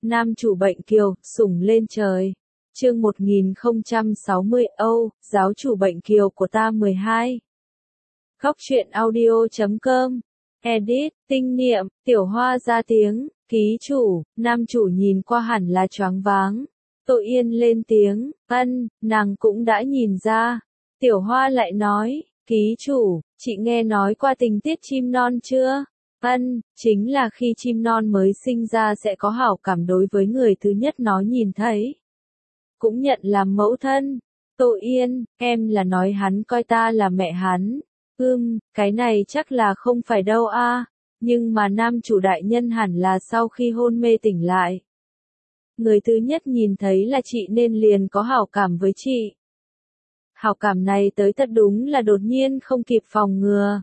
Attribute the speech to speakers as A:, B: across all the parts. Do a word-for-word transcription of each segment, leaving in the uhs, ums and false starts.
A: Nam chủ bệnh kiều, sủng lên trời. Chương một nghìn không trăm sáu mươi Âu, giáo chủ bệnh kiều của ta mười hai. Góc truyện audio chấm com. Edit, tinh niệm, tiểu hoa ra tiếng, ký chủ, nam chủ nhìn qua hẳn là choáng váng. Tội Yên lên tiếng, ân, nàng cũng đã nhìn ra. Tiểu hoa lại nói, ký chủ, chị nghe nói qua tình tiết chim non chưa? Ân, chính là khi chim non mới sinh ra sẽ có hảo cảm đối với người thứ nhất nó nhìn thấy. Cũng nhận làm mẫu thân. Tội Yên, em là nói hắn coi ta là mẹ hắn. Ưm, cái này chắc là không phải đâu a. Nhưng mà nam chủ đại nhân hẳn là sau khi hôn mê tỉnh lại. Người thứ nhất nhìn thấy là chị nên liền có hảo cảm với chị. Hảo cảm này tới thật đúng là đột nhiên không kịp phòng ngừa.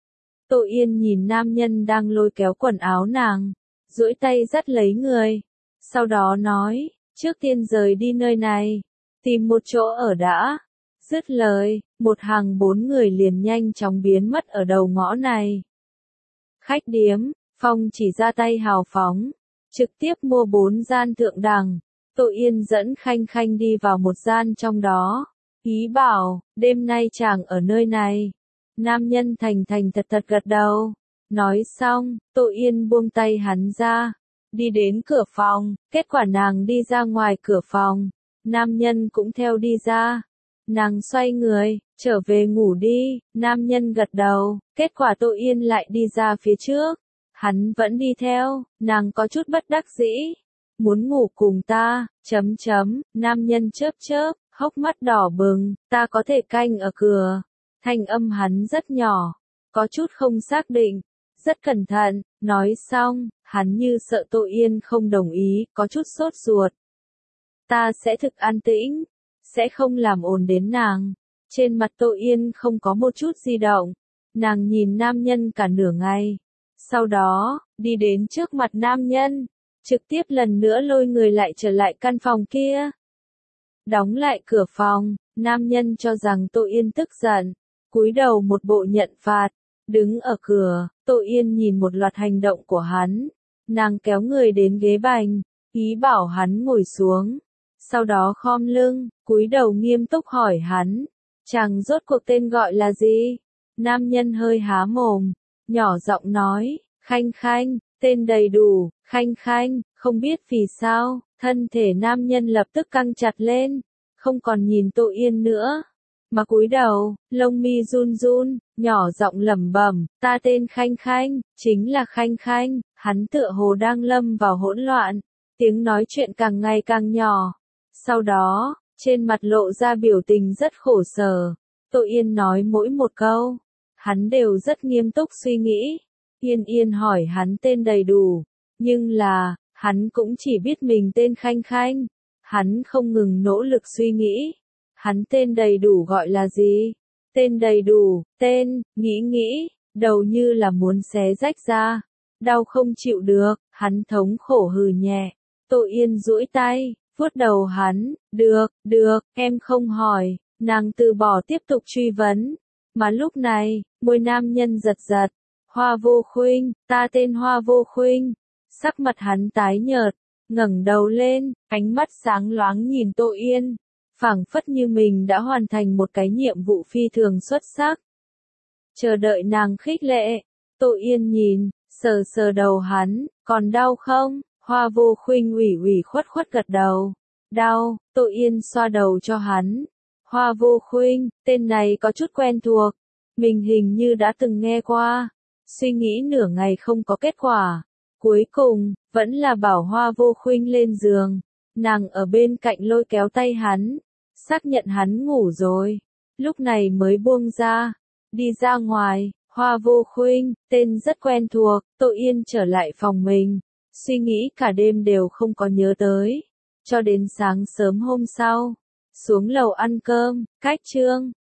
A: Tội Yên nhìn nam nhân đang lôi kéo quần áo nàng, duỗi tay dắt lấy người. Sau đó nói, trước tiên rời đi nơi này, tìm một chỗ ở đã. Dứt lời, một hàng bốn người liền nhanh chóng biến mất ở đầu ngõ này. Khách điếm, Phong chỉ ra tay hào phóng, trực tiếp mua bốn gian thượng đẳng. Tội Yên dẫn Khanh Khanh đi vào một gian trong đó, ý bảo, đêm nay chàng ở nơi này. Nam nhân thành thành thật thật gật đầu. Nói xong, Tội Yên buông tay hắn ra, đi đến cửa phòng, kết quả nàng đi ra ngoài cửa phòng, nam nhân cũng theo đi ra. Nàng xoay người, trở về ngủ đi, nam nhân gật đầu, kết quả Tội Yên lại đi ra phía trước. Hắn vẫn đi theo, nàng có chút bất đắc dĩ. Muốn ngủ cùng ta, chấm chấm, nam nhân chớp chớp, hốc mắt đỏ bừng, ta có thể canh ở cửa. Thanh âm hắn rất nhỏ, có chút không xác định, rất cẩn thận, nói xong, hắn như sợ Tội Yên không đồng ý, có chút sốt ruột. Ta sẽ thực an tĩnh, sẽ không làm ồn đến nàng. Trên mặt Tội Yên không có một chút di động, nàng nhìn nam nhân cả nửa ngày. Sau đó, đi đến trước mặt nam nhân, trực tiếp lần nữa lôi người lại trở lại căn phòng kia. Đóng lại cửa phòng, nam nhân cho rằng Tội Yên tức giận, cúi đầu một bộ nhận phạt, đứng ở cửa. Tội Yên nhìn một loạt hành động của hắn, nàng kéo người đến ghế bành, ý bảo hắn ngồi xuống. Sau đó khom lưng, cúi đầu nghiêm túc hỏi hắn, chàng rốt cuộc tên gọi là gì? Nam nhân hơi há mồm, nhỏ giọng nói, Khanh Khanh, tên đầy đủ, Khanh Khanh. Không biết vì sao, thân thể nam nhân lập tức căng chặt lên, không còn nhìn Tội Yên nữa, mà cúi đầu, lông mi run run, nhỏ giọng lẩm bẩm, ta tên Khanh Khanh, chính là Khanh Khanh. Hắn tựa hồ đang lâm vào hỗn loạn, tiếng nói chuyện càng ngày càng nhỏ. Sau đó, trên mặt lộ ra biểu tình rất khổ sở. Tội Yên nói mỗi một câu, hắn đều rất nghiêm túc suy nghĩ. Yên Yên hỏi hắn tên đầy đủ, nhưng là, hắn cũng chỉ biết mình tên Khanh Khanh. Hắn không ngừng nỗ lực suy nghĩ. Hắn tên đầy đủ gọi là gì? Tên đầy đủ, tên, nghĩ nghĩ, đầu như là muốn xé rách ra. Đau không chịu được, hắn thống khổ hừ nhẹ. Tội Yên duỗi tay, vuốt đầu hắn, được, được, em không hỏi. Nàng từ bỏ tiếp tục truy vấn. Mà lúc này, môi nam nhân giật giật. Hoa Vô Khuynh, ta tên Hoa Vô Khuynh. Sắc mặt hắn tái nhợt, ngẩng đầu lên, ánh mắt sáng loáng nhìn Tội Yên, phảng phất như mình đã hoàn thành một cái nhiệm vụ phi thường xuất sắc. Chờ đợi nàng khích lệ. Tội Yên nhìn, sờ sờ đầu hắn, còn đau không? Hoa Vô Khuynh ủy ủy khuất khuất gật đầu. Đau. Tội Yên xoa đầu cho hắn. Hoa Vô Khuynh, tên này có chút quen thuộc, mình hình như đã từng nghe qua. Suy nghĩ nửa ngày không có kết quả. Cuối cùng, vẫn là bảo Hoa Vô Khuynh lên giường. Nàng ở bên cạnh lôi kéo tay hắn, xác nhận hắn ngủ rồi, lúc này mới buông ra, đi ra ngoài. Hoa Vô Khuynh, tên rất quen thuộc. Tội Yên trở lại phòng mình, suy nghĩ cả đêm đều không có nhớ tới, cho đến sáng sớm hôm sau, xuống lầu ăn cơm. Cách chương